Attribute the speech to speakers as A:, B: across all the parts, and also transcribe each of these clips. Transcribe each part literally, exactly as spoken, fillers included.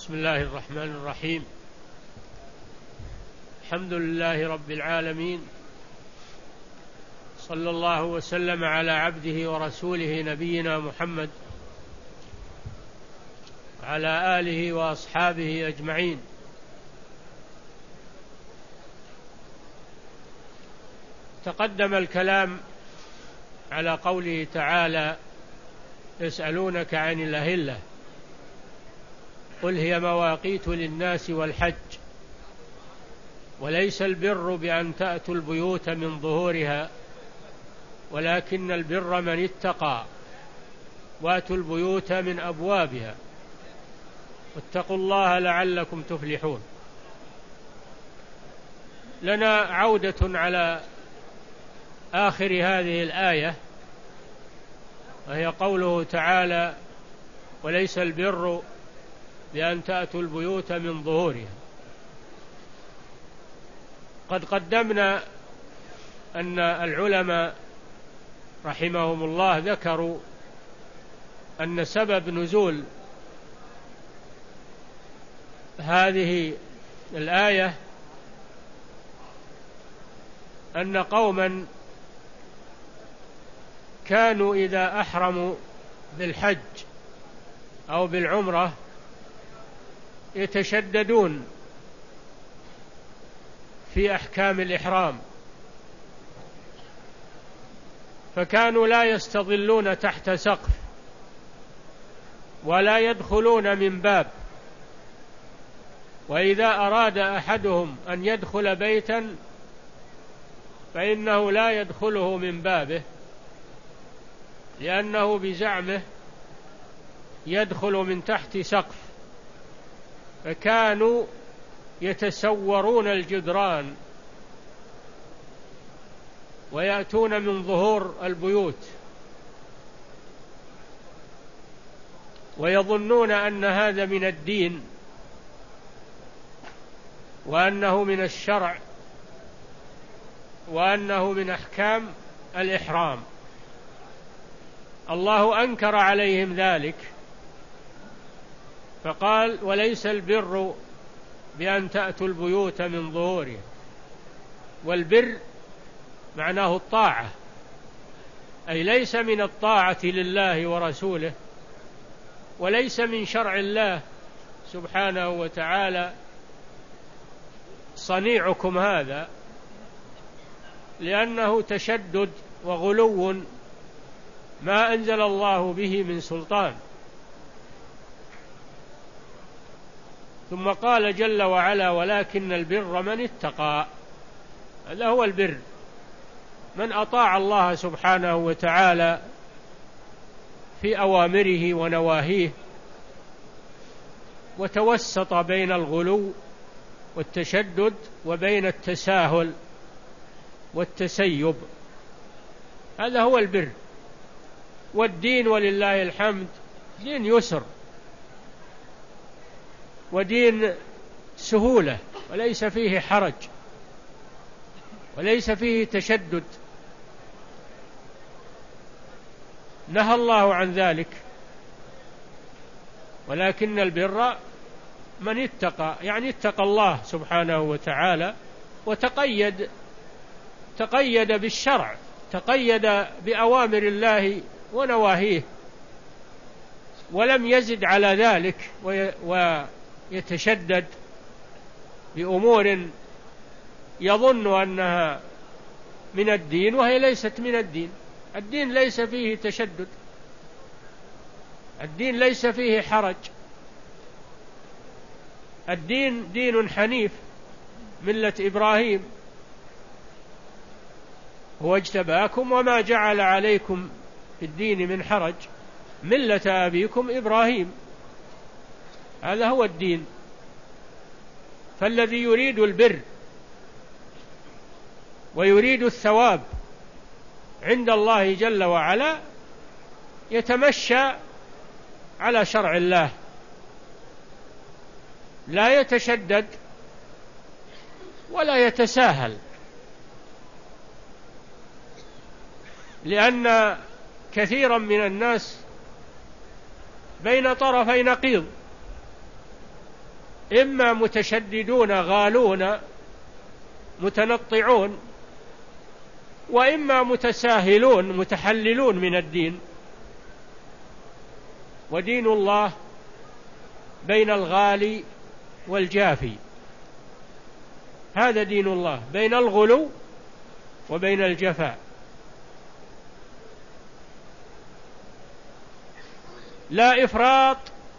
A: بسم الله الرحمن الرحيم. الحمد لله رب العالمين، صلى الله وسلم على عبده ورسوله نبينا محمد وعلى آله وأصحابه أجمعين. تقدم الكلام على قوله تعالى: يسألونك عن الأهلة قل هي مواقيت للناس والحج وليس البر بأن تأتوا البيوت من ظهورها ولكن البر من اتقى واتوا البيوت من أبوابها واتقوا الله لعلكم تفلحون. لنا عودة على آخر هذه الآية، وهي قوله تعالى: وليس البر بأن تأتوا البيوت من ظهورها. قد قدمنا أن العلماء رحمهم الله ذكروا أن سبب نزول هذه الآية أن قوما كانوا إذا أحرموا بالحج أو بالعمرة يتشددون في أحكام الإحرام، فكانوا لا يستظلون تحت سقف ولا يدخلون من باب، وإذا أراد أحدهم أن يدخل بيتا فإنه لا يدخله من بابه، لأنه بزعمه يدخل من تحت سقف، فكانوا يتسورون الجدران ويأتون من ظهور البيوت ويظنون أن هذا من الدين وأنه من الشرع وأنه من أحكام الإحرام. الله أنكر عليهم ذلك فقال: وليس البر بأن تأتوا البيوت من ظهورها. والبر معناه الطاعة، أي ليس من الطاعة لله ورسوله وليس من شرع الله سبحانه وتعالى صنيعكم هذا، لأنه تشدد وغلو ما أنزل الله به من سلطان. ثم قال جل وعلا: ولكن البر من اتقى. هذا هو البر، من أطاع الله سبحانه وتعالى في أوامره ونواهيه وتوسط بين الغلو والتشدد وبين التساهل والتسيب، هذا هو البر. والدين ولله الحمد دين يسر ودين سهولة، وليس فيه حرج وليس فيه تشدد، نهى الله عن ذلك. ولكن البر من اتقى، يعني اتقى الله سبحانه وتعالى وتقيد تقيد بالشرع، تقيد بأوامر الله ونواهيه، ولم يزد على ذلك ويتشدد بأمور يظن أنها من الدين وهي ليست من الدين. الدين ليس فيه تشدد، الدين ليس فيه حرج، الدين دين حنيف ملة إبراهيم، هو اجتباكم وما جعل عليكم في الدين من حرج ملة أبيكم إبراهيم، هذا هو الدين. فالذي يريد البر ويريد الثواب عند الله جل وعلا يتمشى على شرع الله، لا يتشدد ولا يتساهل، لأن كثيرا من الناس بين طرفي نقيض، إما متشددون غالون متنطعون، وإما متساهلون متحللون من الدين. ودين الله بين الغالي والجافي، هذا دين الله، بين الغلو وبين الجفاء. لا إفراط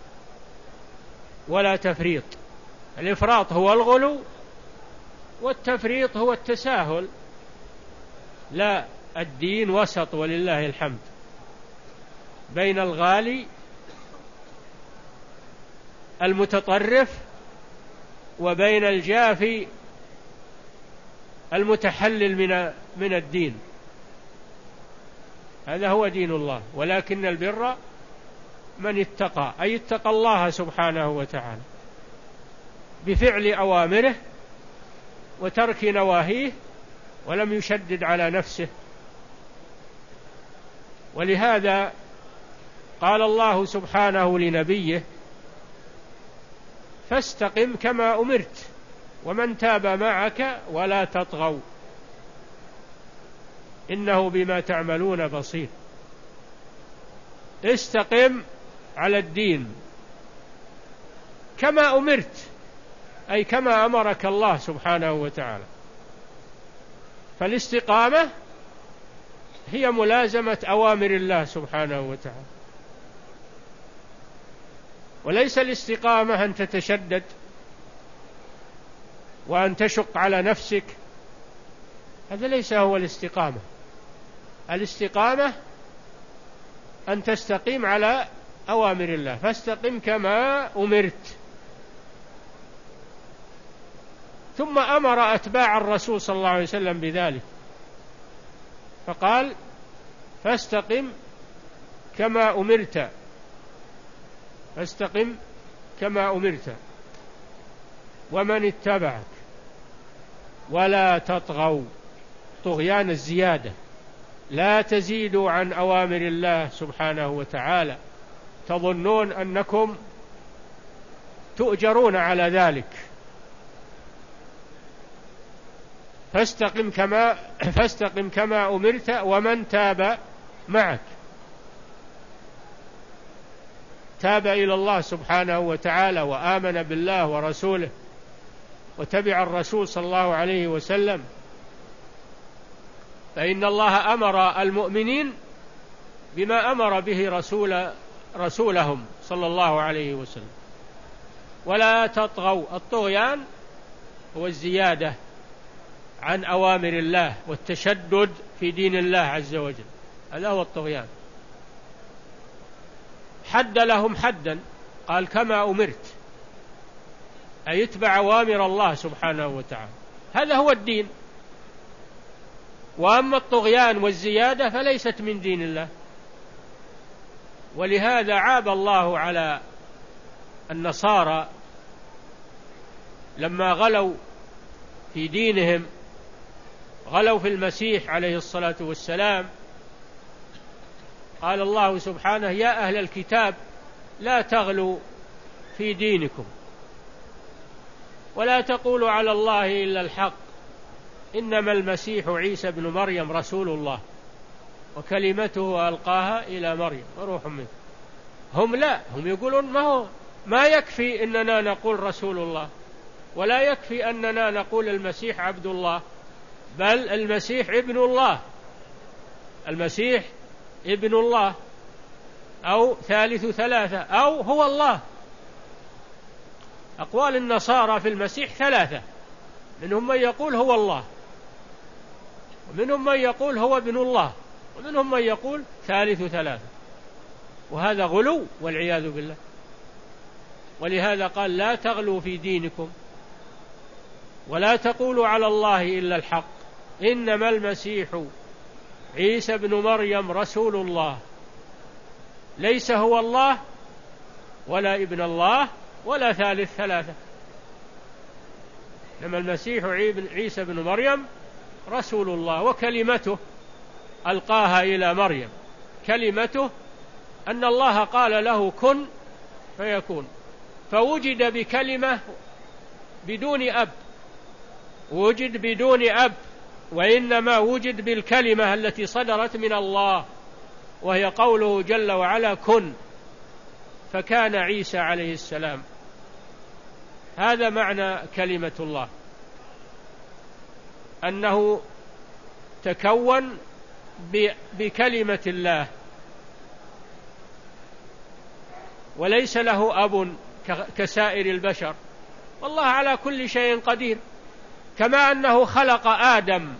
A: ولا تفريط. الإفراط هو الغلو، والتفريط هو التساهل. لا، الدين وسط ولله الحمد، بين الغالي المتطرف وبين الجافي المتحلل من من الدين. هذا هو دين الله. ولكن البر من اتقى، أي اتقى الله سبحانه وتعالى بفعل أوامره وترك نواهيه، ولم يشدد على نفسه. ولهذا قال الله سبحانه لنبيه: فاستقم كما أمرت ومن تاب معك ولا تطغوا إنه بما تعملون بصير. استقم على الدين كما أمرت، أي كما أمرك الله سبحانه وتعالى. فالاستقامة هي ملازمة أوامر الله سبحانه وتعالى، وليس الاستقامة أن تتشدد وأن تشق على نفسك. هذا ليس هو الاستقامة. الاستقامة أن تستقيم على أوامر الله، فاستقم كما أمرت. ثم أمر أتباع الرسول صلى الله عليه وسلم بذلك، فقال: فاستقم كما أمرت، فاستقم كما أمرت ومن اتبعك ولا تطغوا. طغيان الزيادة، لا تزيدوا عن أوامر الله سبحانه وتعالى، تظنون أنكم تؤجرون على ذلك. فاستقم كما فاستقم كما أمرت ومن تاب معك. تاب إلى الله سبحانه وتعالى وآمن بالله ورسوله وتبع الرسول صلى الله عليه وسلم، فإن الله أمر المؤمنين بما أمر به رسول رسولهم صلى الله عليه وسلم. ولا تطغوا. الطغيان هو الزيادة عن أوامر الله والتشدد في دين الله عز وجل، هذا هو الطغيان. حد لهم حدا، قال: كما أمرت، أي اتبع أوامر الله سبحانه وتعالى، هذا هو الدين. وأما الطغيان والزيادة فليست من دين الله. ولهذا عاب الله على النصارى لما غلوا في دينهم، غلوا في المسيح عليه الصلاة والسلام. قال الله سبحانه: يا أهل الكتاب لا تغلوا في دينكم ولا تقولوا على الله إلا الحق إنما المسيح عيسى بن مريم رسول الله وكلمته ألقاها إلى مريم وروح منه. هم لا، هم يقولون ما هو ما يكفي إننا نقول رسول الله، ولا يكفي أننا نقول المسيح عبد الله، بل المسيح ابن الله، المسيح ابن الله، أو ثالث ثلاثة، أو هو الله. أقوال النصارى في المسيح ثلاثة، منهم من يقول هو الله، ومنهم من يقول هو ابن الله، ومنهم من يقول ثالث ثلاثة، وهذا غلو والعياذ بالله. ولهذا قال: لا تغلوا في دينكم ولا تقولوا على الله إلا الحق إنما المسيح عيسى بن مريم رسول الله، ليس هو الله ولا ابن الله ولا ثالث ثلاثة، إنما المسيح عيسى بن مريم رسول الله وكلمته ألقاها إلى مريم. كلمته أن الله قال له كن فيكون، فوجد بكلمة بدون أب، وجد بدون أب، وإنما وجد بالكلمة التي صدرت من الله، وهي قوله جل وعلا كن، فكان عيسى عليه السلام. هذا معنى كلمة الله، أنه تكون بكلمة الله، وليس له أب كسائر البشر، والله على كل شيء قدير. كما أنه خلق آدم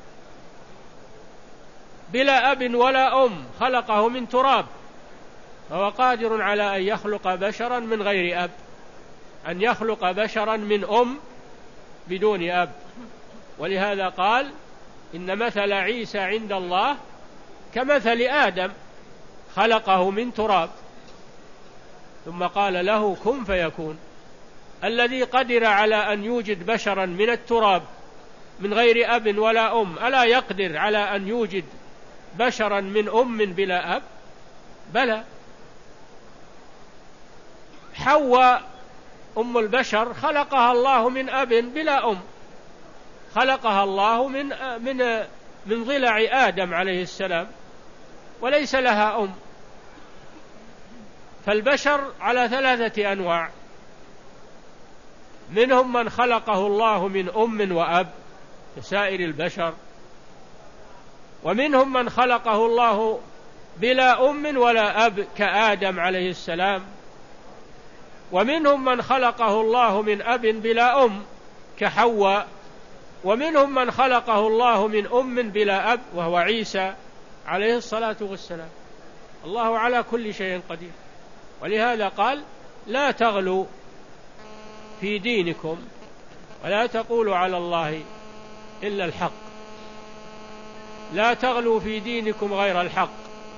A: بلا أب ولا أم، خلقه من تراب، فهو قادر على أن يخلق بشرا من غير أب، أن يخلق بشرا من أم بدون أب. ولهذا قال إن مثل عيسى عند الله كمثل آدم، خلقه من تراب ثم قال له كن فيكون. الذي قدر على أن يوجد بشرا من التراب من غير أب ولا أم، ألا يقدر على أن يوجد بشرا من أم بلا أب؟ بلى. حواء أم البشر خلقها الله من أب بلا أم، خلقها الله من من من ضلع آدم عليه السلام، وليس لها أم. فالبشر على ثلاثة أنواع: منهم من خلقه الله من أم وأب كسائر البشر، ومنهم من خلقه الله بلا أم ولا أب كآدم عليه السلام، ومنهم من خلقه الله من أب بلا أم كحواء، ومنهم من خلقه الله من أم بلا أب وهو عيسى عليه الصلاة والسلام. الله على كل شيء قدير. ولهذا قال لا تغلوا في دينكم ولا تقولوا على الله إلا الحق، لا تغلوا في دينكم غير الحق.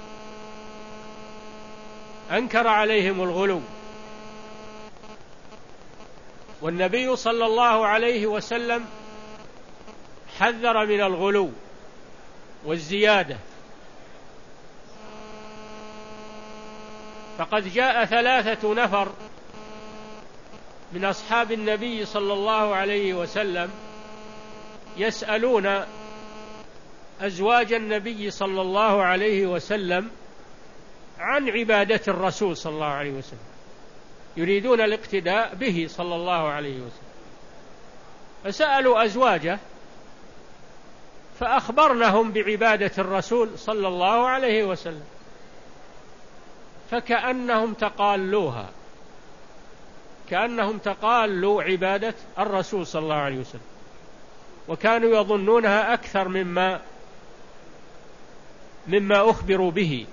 A: أنكر عليهم الغلو، والنبي صلى الله عليه وسلم حذر من الغلو والزيادة. فقد جاء ثلاثة نفر من أصحاب النبي صلى الله عليه وسلم يسألون أزواج النبي صلى الله عليه وسلم عن عبادة الرسول صلى الله عليه وسلم، يريدون الاقتداء به صلى الله عليه وسلم، فسألوا أزواجه فأخبرنهم بعبادة الرسول صلى الله عليه وسلم، فكأنهم تقالوها، كأنهم تقالوا عبادة الرسول صلى الله عليه وسلم، وكانوا يظنونها أكثر مما مما أخبروا به.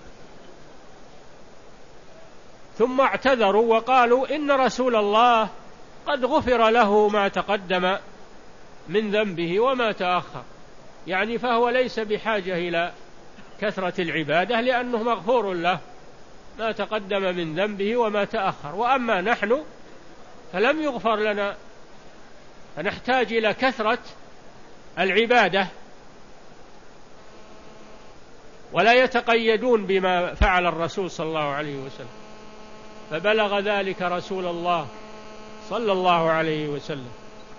A: ثم اعتذروا وقالوا إن رسول الله قد غفر له ما تقدم من ذنبه وما تأخر، يعني فهو ليس بحاجة إلى كثرة العبادة، لأنه مغفور له ما تقدم من ذنبه وما تأخر، وأما نحن فلم يغفر لنا، فنحتاج إلى كثرة العبادة، ولا يتقيدون بما فعل الرسول صلى الله عليه وسلم. فبلغ ذلك رسول الله صلى الله عليه وسلم،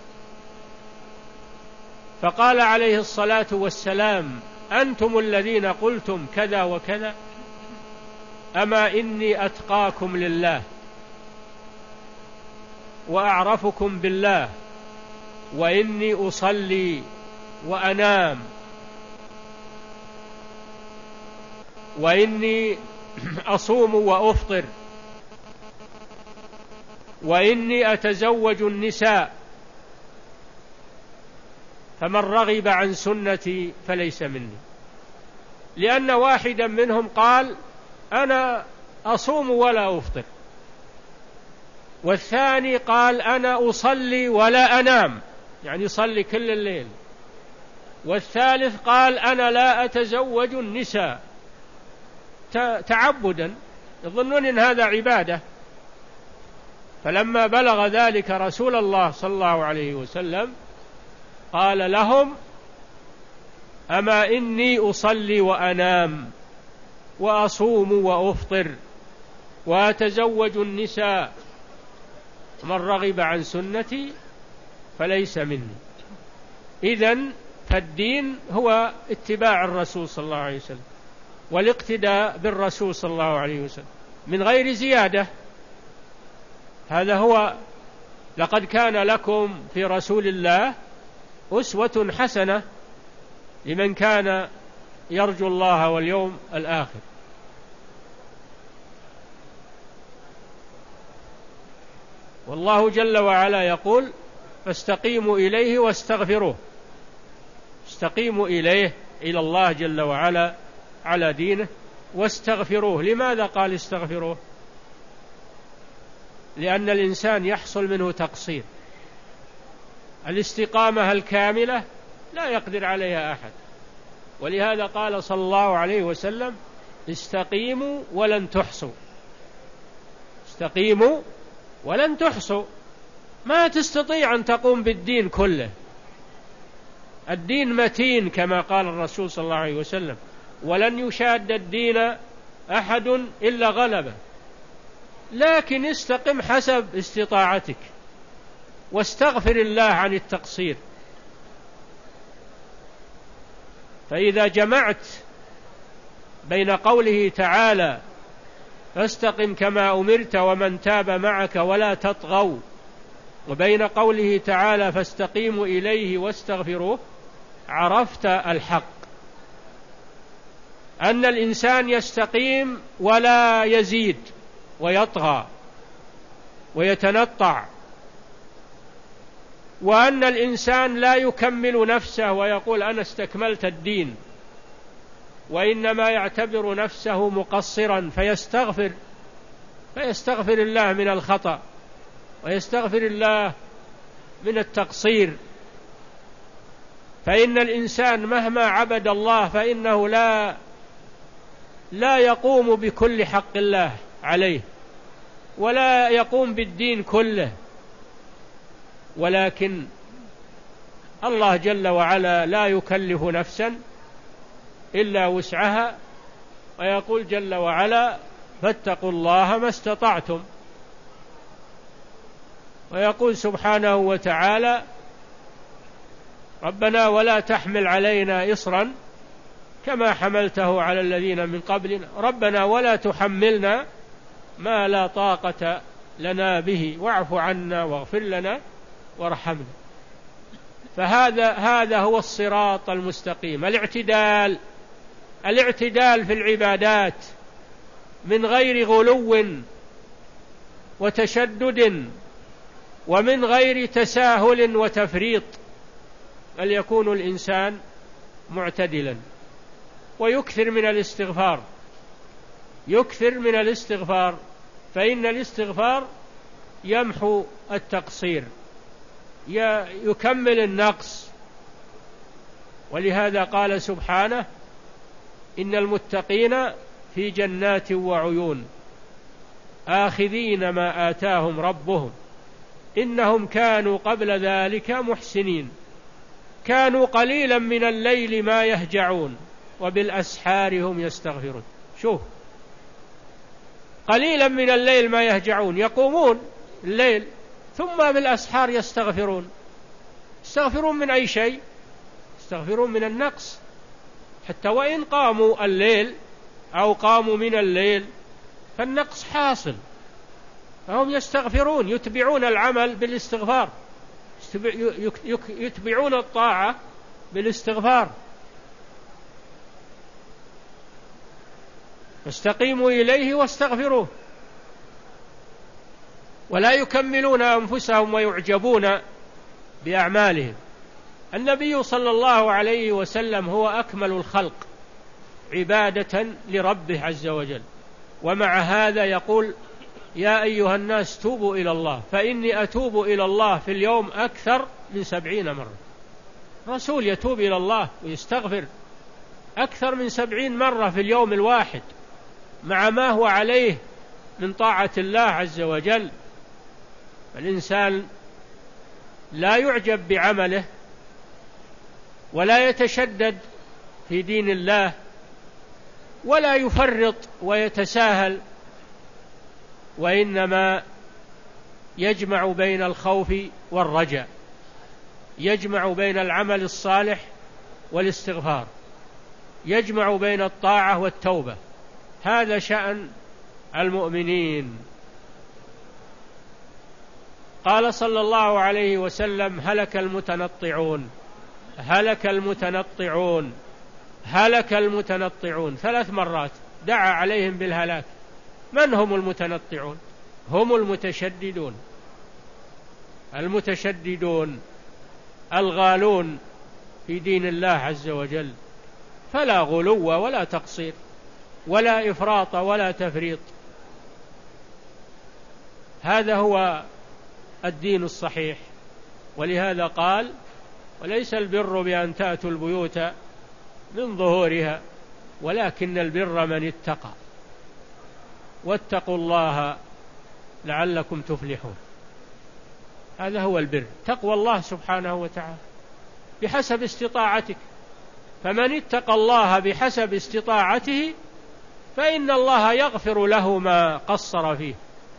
A: فقال عليه الصلاة والسلام أنتم الذين قلتم كذا وكذا، أما إني أتقاكم لله وأعرفكم بالله، وإني أصلي وأنام، وإني أصوم وأفطر، وإني أتزوج النساء، فمن رغب عن سنتي فليس مني. لأن واحدا منهم قال أنا أصوم ولا أفطر، والثاني قال أنا أصلي ولا أنام، يعني يصلي كل الليل، والثالث قال أنا لا أتزوج النساء تعبدا، يظنون أن هذا عبادة. فلما بلغ ذلك رسول الله صلى الله عليه وسلم قال لهم أما إني أصلي وأنام وأصوم وأفطر وأتزوج النساء، من رغب عن سنتي فليس مني. إذن فالدين هو اتباع الرسول صلى الله عليه وسلم والاقتداء بالرسول صلى الله عليه وسلم من غير زيادة. هذا هو: لقد كان لكم في رسول الله أسوة حسنة لمن كان يرجو الله واليوم الآخر. والله جل وعلا يقول: فاستقيموا إليه واستغفروه. استقيموا إليه، إلى الله جل وعلا على دينه، واستغفروه. لماذا قال استغفروه؟ لأن الإنسان يحصل منه تقصير. الاستقامة الكاملة لا يقدر عليها أحد، ولهذا قال صلى الله عليه وسلم: استقيموا ولن تحصوا. استقيموا ولن تحصوا. ما تستطيع أن تقوم بالدين كله. الدين متين كما قال الرسول صلى الله عليه وسلم: ولن يشاد الدين أحد إلا غلبه. لكن استقم حسب استطاعتك، واستغفر الله عن التقصير. فإذا جمعت بين قوله تعالى: فاستقم كما أمرت ومن تاب معك ولا تطغوا، وبين قوله تعالى: فاستقيموا إليه واستغفروه، عرفت الحق، أن الإنسان يستقيم ولا يزيد ويطغى ويتنطع، وأن الإنسان لا يكمل نفسه ويقول: أنا استكملت الدين، وإنما يعتبر نفسه مقصرا فيستغفر فيستغفر الله من الخطأ، ويستغفر الله من التقصير. فإن الإنسان مهما عبد الله فإنه لا لا يقوم بكل حق الله عليه، ولا يقوم بالدين كله، ولكن الله جل وعلا لا يكلف نفسا إلا وسعها، ويقول جل وعلا: فاتقوا الله ما استطعتم. ويقول سبحانه وتعالى: ربنا ولا تحمل علينا إصرا كما حملته على الذين من قبلنا، ربنا ولا تحملنا ما لا طاقة لنا به، واعف عنا واغفر لنا وارحمنا. فهذا هذا هو الصراط المستقيم، الاعتدال الاعتدال في العبادات من غير غلو وتشدد، ومن غير تساهل وتفريط، بل يكون الإنسان معتدلا. ويكثر من الاستغفار، يكثر من الاستغفار، فإن الاستغفار يمحو التقصير، يكمل النقص. ولهذا قال سبحانه: إن المتقين في جنات وعيون آخذين ما آتاهم ربهم إنهم كانوا قبل ذلك محسنين كانوا قليلا من الليل ما يهجعون وبالأسحار هم يستغفرون. شوف، قليلا من الليل ما يهجعون، يقومون الليل ثم بالأسحار يستغفرون. يستغفرون من أي شيء؟ يستغفرون من النقص. حتى وإن قاموا الليل أو قاموا من الليل فالنقص حاصل، فهم يستغفرون، يتبعون العمل بالاستغفار، يتبعون الطاعة بالاستغفار. فاستقيموا إليه واستغفروه، ولا يكملون أنفسهم ويعجبون بأعمالهم. النبي صلى الله عليه وسلم هو أكمل الخلق عبادة لربه عز وجل، ومع هذا يقول: يا أيها الناس توبوا إلى الله فإني أتوب إلى الله في اليوم أكثر من سبعين مرة. رسول يتوب إلى الله ويستغفر أكثر من سبعين مرة في اليوم الواحد، مع ما هو عليه من طاعة الله عز وجل. الإنسان لا يعجب بعمله ولا يتشدد في دين الله ولا يفرط ويتساهل، وإنما يجمع بين الخوف والرجاء، يجمع بين العمل الصالح والاستغفار، يجمع بين الطاعة والتوبة. هذا شأن المؤمنين. قال صلى الله عليه وسلم: هلك المتنطعون، هلك المتنطعون، هلك المتنطعون، ثلاث مرات دعا عليهم بالهلاك. من هم المتنطعون؟ هم المتشددون، المتشددون الغالون في دين الله عز وجل، فلا غلو ولا تقصير ولا إفراط ولا تفريط. هذا هو الدين الصحيح. ولهذا قال: وليس البر بأن تأتوا البيوت من ظهورها ولكن البر من اتقى واتقوا الله لعلكم تفلحون. هذا هو البر، تقوى الله سبحانه وتعالى بحسب استطاعتك. فمن اتقى الله بحسب استطاعته فإن الله يغفر له ما قصر فيه.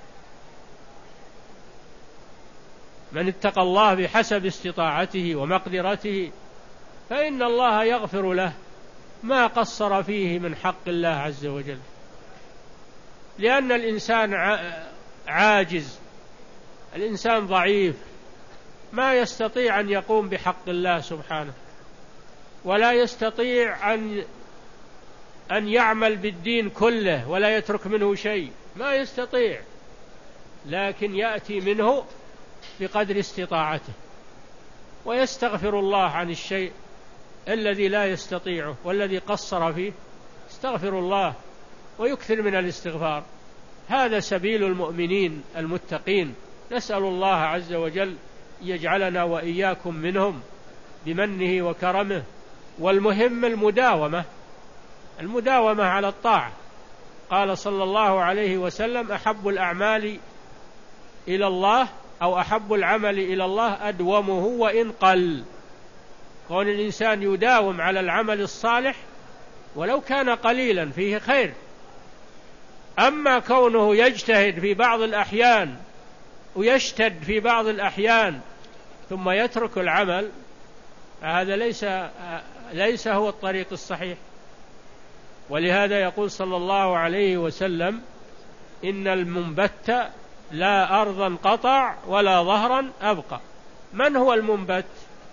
A: من اتقى الله بحسب استطاعته ومقدرته فإن الله يغفر له ما قصر فيه من حق الله عز وجل. لأن الإنسان عاجز، الإنسان ضعيف، ما يستطيع أن يقوم بحق الله سبحانه، ولا يستطيع أن أن يعمل بالدين كله ولا يترك منه شيء، ما يستطيع، لكن يأتي منه بقدر استطاعته ويستغفر الله عن الشيء الذي لا يستطيعه والذي قصر فيه، استغفر الله ويكثر من الاستغفار. هذا سبيل المؤمنين المتقين. نسأل الله عز وجل يجعلنا وإياكم منهم بمنه وكرمه. والمهم المداومة، المداومة على الطاعة. قال صلى الله عليه وسلم: أحب الأعمال إلى الله أو أحب العمل إلى الله أدومه وإن قل. كون الإنسان يداوم على العمل الصالح ولو كان قليلا فيه خير. أما كونه يجتهد في بعض الأحيان ويشتد في بعض الأحيان ثم يترك العمل، هذا ليس ليس هو الطريق الصحيح. ولهذا يقول صلى الله عليه وسلم: إن المنبت لا أرضا قطع ولا ظهرا أبقى. من هو المنبت؟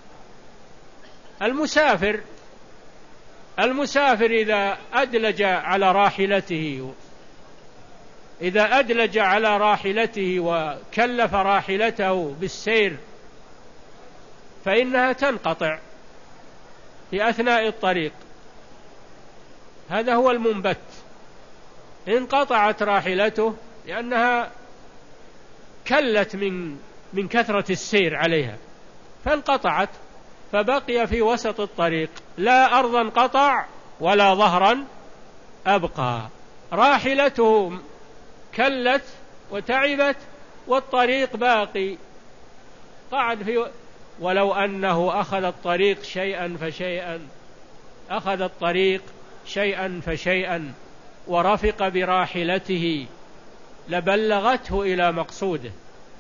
A: المسافر. المسافر إذا أدلج على راحلته إذا أدلج على راحلته وكلف راحلته بالسير فإنها تنقطع في أثناء الطريق. هذا هو المنبت. انقطعت راحلته لأنها كلت من من كثرة السير عليها فانقطعت، فبقي في وسط الطريق، لا أرضا قطع ولا ظهرا أبقى. راحلته كلت وتعبت والطريق باقي، قعد في. ولو أنه أخذ الطريق شيئا فشيئا أخذ الطريق شيئا فشيئا ورفق براحلته لبلغته إلى مقصوده.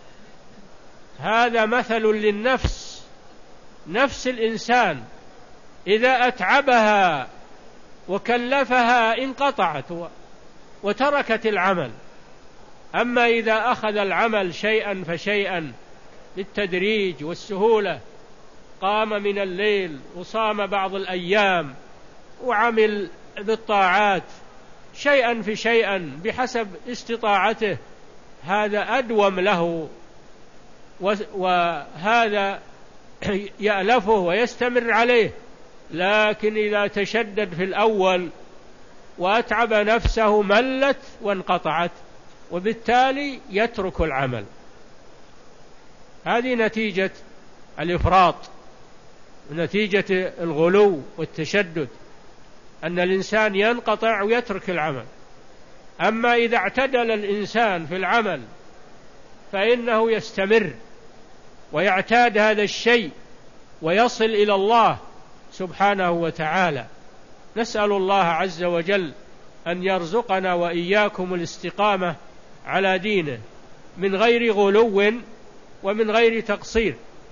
A: هذا مثل للنفس. نفس الإنسان إذا أتعبها وكلفها انقطعت وتركت العمل. أما إذا أخذ العمل شيئا فشيئا بالتدريج والسهولة، قام من الليل وصام بعض الأيام وعمل بالطاعات شيئا فشيئا بحسب استطاعته، هذا أدوم له، وهذا يألفه ويستمر عليه. لكن إذا تشدد في الأول وأتعب نفسه ملت وانقطعت، وبالتالي يترك العمل. هذه نتيجة الإفراط، نتيجة الغلو والتشدد، أن الإنسان ينقطع ويترك العمل. أما إذا اعتدل الإنسان في العمل فإنه يستمر ويعتاد هذا الشيء ويصل إلى الله سبحانه وتعالى. نسأل الله عز وجل أن يرزقنا وإياكم الاستقامة على دينه من غير غلو ومن غير تقصير.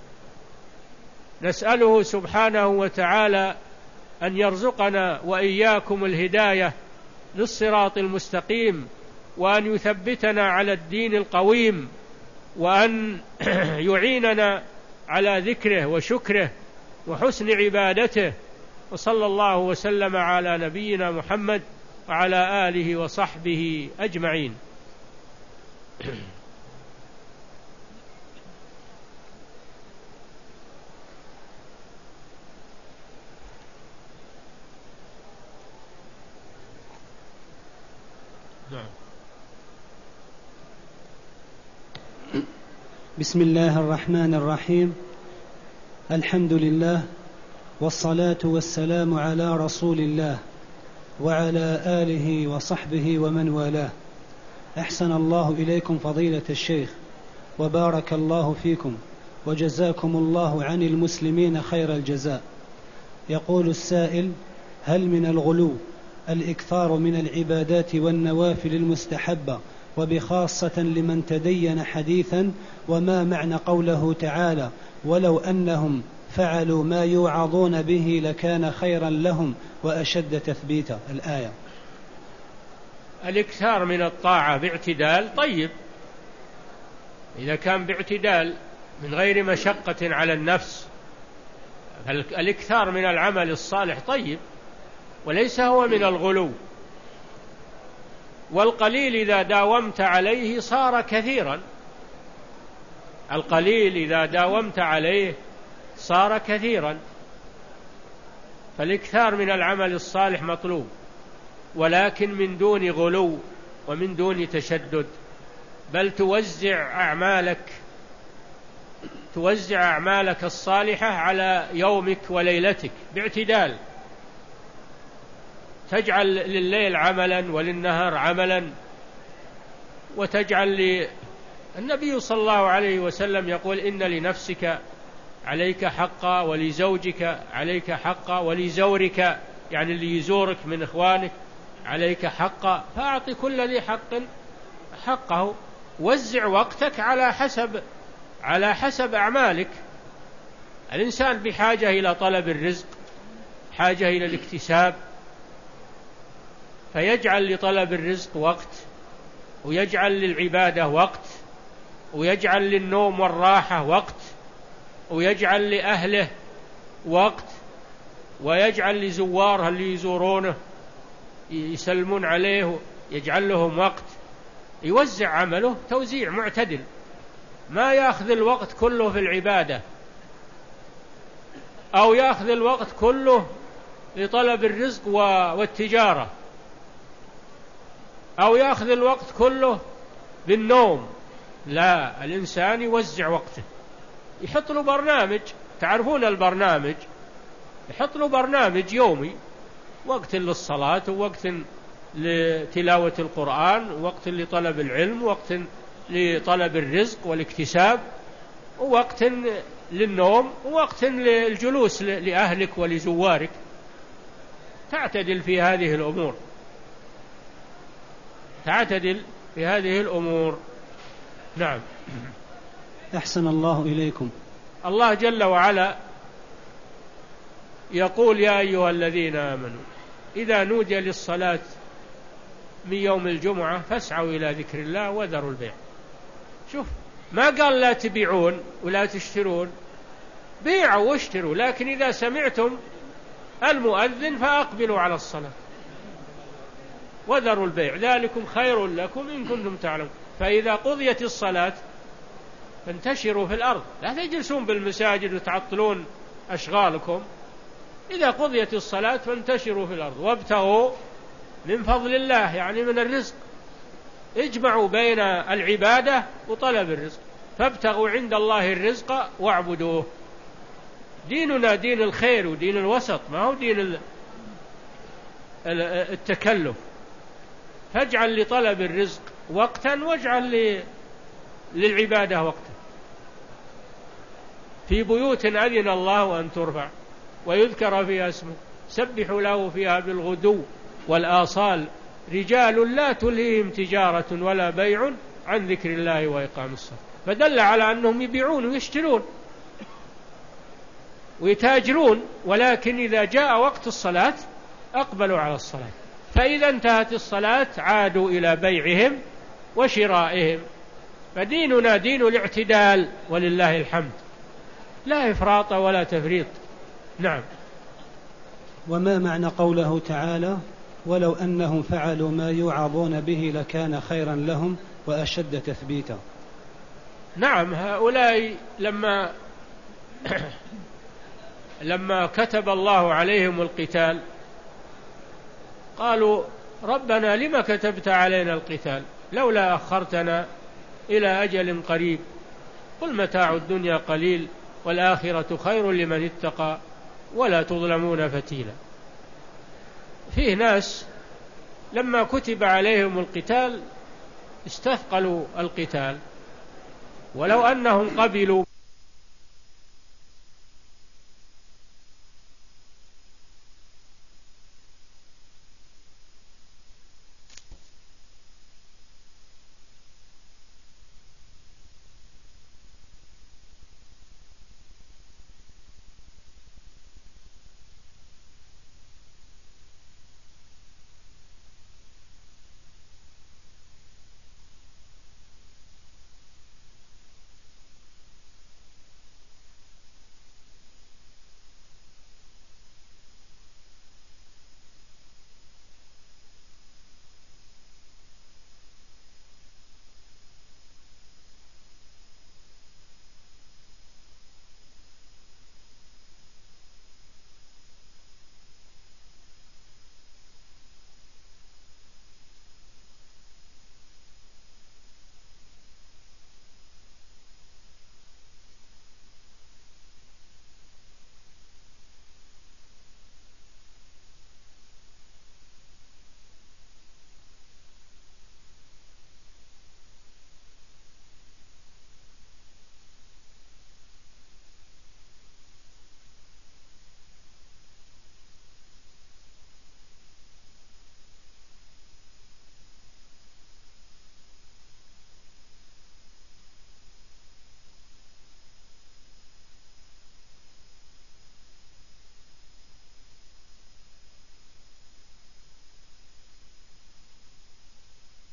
A: نسأله سبحانه وتعالى أن يرزقنا وإياكم الهداية للصراط المستقيم، وأن يثبتنا على الدين القويم، وأن يعيننا على ذكره وشكره وحسن عبادته. وصلى الله وسلم على نبينا محمد وعلى آله وصحبه أجمعين.
B: بسم الله الرحمن الرحيم. الحمد لله والصلاة والسلام على رسول الله وعلى آله وصحبه ومن والاه. أحسن الله إليكم فضيلة الشيخ، وبارك الله فيكم، وجزاكم الله عن المسلمين خير الجزاء. يقول السائل: هل من الغلو الإكثار من العبادات والنوافل المستحبة، وبخاصة لمن تدين حديثا؟ وما معنى قوله تعالى: ولو أنهم فعلوا ما يوعظون به لكان خيرا لهم وأشد تثبيتا؟ الآية.
A: الإكثار من الطاعة باعتدال طيب، إذا كان باعتدال من غير مشقة على النفس. الإكثار من العمل الصالح طيب، وليس هو من الغلو. والقليل إذا داومت عليه صار كثيرا، القليل إذا داومت عليه صار كثيرا. فالإكثار من العمل الصالح مطلوب، ولكن من دون غلو ومن دون تشدد، بل توزع أعمالك توزع أعمالك الصالحة على يومك وليلتك باعتدال. تجعل لليل عملا وللنهار عملا، وتجعل لي النبي صلى الله عليه وسلم يقول: إن لنفسك عليك حقا، ولزوجك عليك حقا، ولزورك يعني اللي يزورك من إخوانك عليك حقا، فأعطي كل ذي حق حقه. وزع وقتك على حسب على حسب أعمالك. الإنسان بحاجة إلى طلب الرزق، حاجة إلى الاكتساب، فيجعل لطلب الرزق وقت، ويجعل للعبادة وقت، ويجعل للنوم والراحة وقت، ويجعل لأهله وقت، ويجعل لزواره اللي يزورونه يسلمون عليه يجعل لهم وقت. يوزع عمله توزيع معتدل، ما يأخذ الوقت كله في العبادة، أو يأخذ الوقت كله لطلب الرزق والتجارة، أو يأخذ الوقت كله بالنوم. لا، الإنسان يوزع وقته، يحط له برنامج. تعرفون البرنامج، يحط له برنامج يومي، وقت للصلاة، ووقت لتلاوة القرآن، ووقت لطلب العلم، ووقت لطلب الرزق والاكتساب، ووقت للنوم، ووقت للجلوس لأهلك ولزوارك. تعتدل في هذه الأمور، تعتدل في هذه الأمور. نعم.
B: أحسن الله إليكم.
A: الله جل وعلا يقول: يا أيها الذين آمنوا إذا نودي للصلاة من يوم الجمعة فاسعوا إلى ذكر الله وذروا البيع. شوف، ما قال لا تبيعون ولا تشترون، بيعوا واشتروا، لكن إذا سمعتم المؤذن فأقبلوا على الصلاة وذروا البيع ذلكم خير لكم إن كنتم تعلمون. فإذا قضيت الصلاة فانتشروا في الأرض، لا تجلسون بالمساجد وتعطلون أشغالكم. إذا قضيت الصلاة فانتشروا في الأرض وابتغوا من فضل الله، يعني من الرزق. اجمعوا بين العبادة وطلب الرزق، فابتغوا عند الله الرزق واعبدوه. ديننا دين الخير ودين الوسط، ما هو دين التكلف. فاجعل لطلب الرزق وقتا، واجعل للعبادة وقتا. في بيوت أذن الله أن ترفع ويذكر فيها اسمه سبحوا له فيها بالغدو والآصال رجال لا تلهيهم تجارة ولا بيع عن ذكر الله وإقام الصلاة، فدل على أنهم يبيعون ويشترون ويتاجرون، ولكن إذا جاء وقت الصلاة أقبلوا على الصلاة، فإذا انتهت الصلاة عادوا إلى بيعهم وشرائهم. فديننا دين الاعتدال ولله الحمد، لا إفراط ولا تفريط. نعم.
B: وما معنى قوله تعالى ولو أنهم فعلوا ما يوعظون به لكان خيرا لهم وأشد تثبيتا؟
A: نعم، هؤلاء لما لما كتب الله عليهم القتال قالوا ربنا لما كتبت علينا القتال لولا أخرتنا إلى أجل قريب، قل متاع الدنيا قليل والآخرة خير لمن اتقى ولا تظلمون فتيلا. فيه ناس لما كتب عليهم القتال استثقلوا القتال، ولو أنهم قبلوا